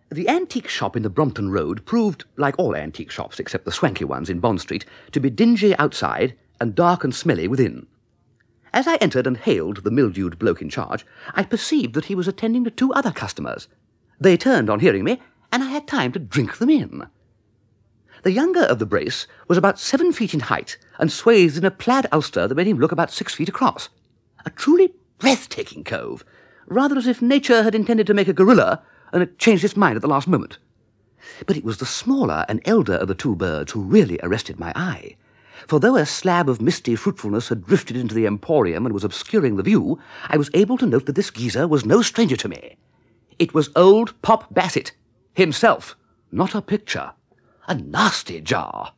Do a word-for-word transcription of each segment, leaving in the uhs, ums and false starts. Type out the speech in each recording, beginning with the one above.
The antique shop in the Brompton Road proved, like all antique shops except the swanky ones in Bond Street, to be dingy outside and dark and smelly within. As I entered and hailed the mildewed bloke in charge, I perceived that he was attending to two other customers. They turned on hearing me, and I had time to drink them in. The younger of the brace was about seven feet in height and swathed in a plaid ulster that made him look about six feet across. A truly breathtaking cove, rather as if nature had intended to make a gorilla and had changed its mind at the last moment. But it was the smaller and elder of the two birds who really arrested my eye. For though a slab of misty fruitfulness had drifted into the emporium and was obscuring the view, I was able to note that this geezer was no stranger to me. It was old Pop Bassett himself, not a picture. A nasty jar.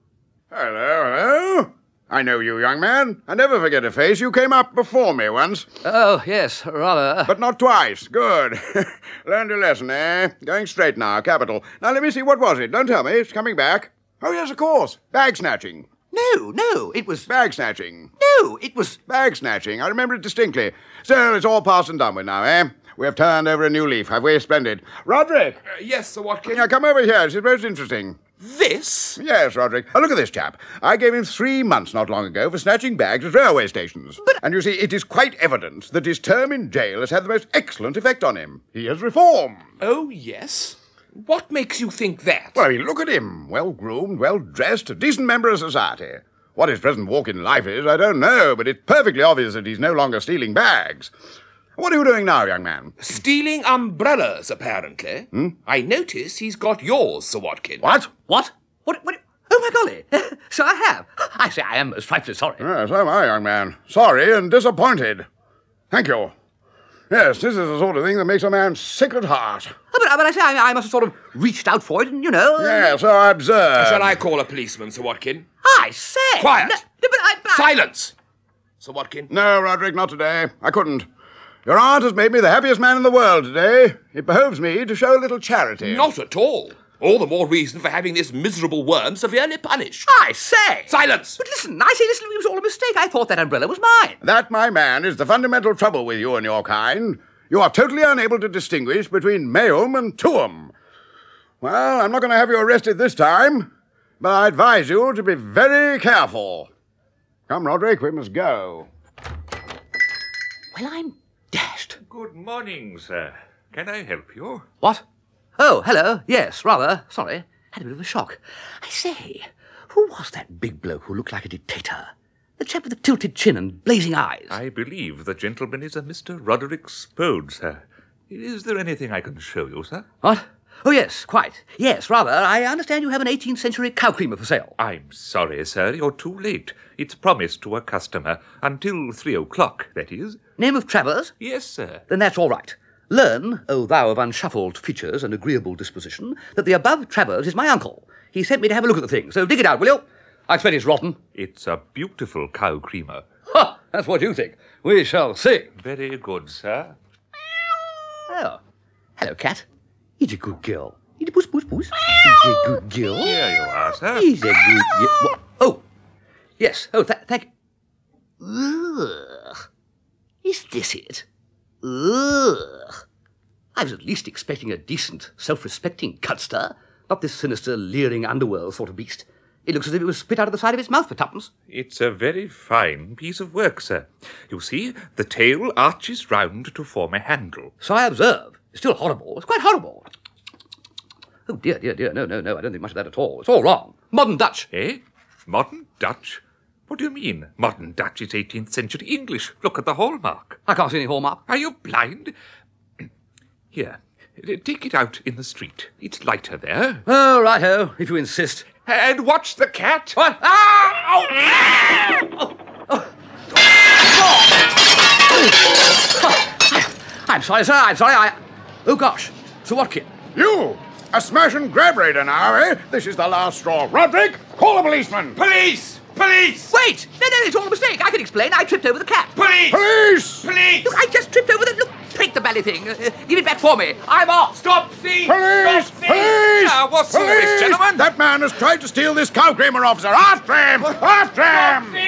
Hello, hello. I know you, young man. I never forget a face. You came up before me once. Oh, yes, rather. But not twice. Good. Learned your lesson, eh? Going straight now. Capital. Now, let me see. What was it? Don't tell me. It's coming back. Oh, yes, of course. Bag snatching. No, no, it was... Bag snatching. No, it was... Bag snatching. I remember it distinctly. So, it's all past and done with now, eh? We have turned over a new leaf, have we? Splendid. Roderick! Uh, yes, Sir Watkin? Now, come over here. This is most interesting. This? Yes, Roderick. Oh, look at this chap. I gave him three months not long ago for snatching bags at railway stations. But... And you see, it is quite evident that his term in jail has had the most excellent effect on him. He has reformed. Oh, yes? What makes you think that? Well, I mean, look at him. Well-groomed, well-dressed, a decent member of society. What his present walk in life is, I don't know, but it's perfectly obvious that he's no longer stealing bags. What are you doing now, young man? Stealing umbrellas, apparently. Hmm? I notice he's got yours, Sir Watkin. What? What? What? What? Oh, my golly. So I have. I say I am most frightfully sorry. Yes, so am I, young man. Sorry and disappointed. Thank you. Yes, this is the sort of thing that makes a man sick at heart. Oh, but, but I say I, I must have sort of reached out for it, and, you know... Yes, so I observe. Shall I call a policeman, Sir Watkin? I say... Quiet! No, but I, but I... Silence! Sir Watkin? No, Roderick, not today. I couldn't. Your aunt has made me the happiest man in the world today. It behoves me to show a little charity. Not at all. All the more reason for having this miserable worm severely punished. I say... Silence! But listen, I say, listen, it was all a mistake. I thought that umbrella was mine. That, my man, is the fundamental trouble with you and your kind. You are totally unable to distinguish between meum and tuum. Well, I'm not going to have you arrested this time, but I advise you to be very careful. Come, Roderick, we must go. Well, I'm dashed. Good morning, sir. Can I help you? What? Oh, hello. Yes, rather. Sorry. Had a bit of a shock. I say, who was that big bloke who looked like a dictator? The chap with the tilted chin and blazing eyes. I believe the gentleman is a Mister Roderick Spode, sir. Is there anything I can show you, sir? What? Oh, yes, quite. Yes, rather. I understand you have an eighteenth century cow creamer for sale. I'm sorry, sir. You're too late. It's promised to a customer. Until three o'clock, that is. Name of Travers? Yes, sir. Then that's all right. Learn, O thou of unshuffled features and agreeable disposition, that the above Travers is my uncle. He sent me to have a look at the thing, so dig it out, will you? I expect it's rotten. It's a beautiful cow creamer. Ha! That's what you think. We shall see. Very good, sir. Oh. Hello, cat. He's a good girl. He's a puss, puss, puss. He's a good girl. Here you are, sir. He's a good girl. Oh. Yes. Oh, th- thank you. Ugh. Is this it? Ugh. I was at least expecting a decent, self-respecting cudster, not this sinister, leering underworld sort of beast. It looks as if it was spit out of the side of its mouth for tuppence. It's a very fine piece of work, sir. You see, the tail arches round to form a handle. So I observe. It's still horrible. It's quite horrible. Oh, dear, dear, dear. No, no, no. I don't think much of that at all. It's all wrong. Modern Dutch. Eh? Modern Dutch? What do you mean? Modern Dutch is eighteenth century English. Look at the hallmark. I can't see any hallmark. Are you blind? Here, take it out in the street. It's lighter there. Oh, righto, if you insist. And watch the cat. What? Ah! Oh! Oh! Oh! Oh! I'm sorry, sir. I'm sorry. I... Oh, gosh. Sir Watkin. You! A smash and grab raider now, eh? This is the last straw. Roderick, call a policeman. Police! Police! Wait! No, no, it's all a mistake. I can explain. I tripped over the cat. Police! Police! Police! Look, I just tripped over the... Look, take the bally thing. Uh, give it back for me. I'm off. Stop thief! Police! Stop thief! Police! Now, what's all Police! this, gentlemen? That man has tried to steal this cow creamer officer. After him! After him!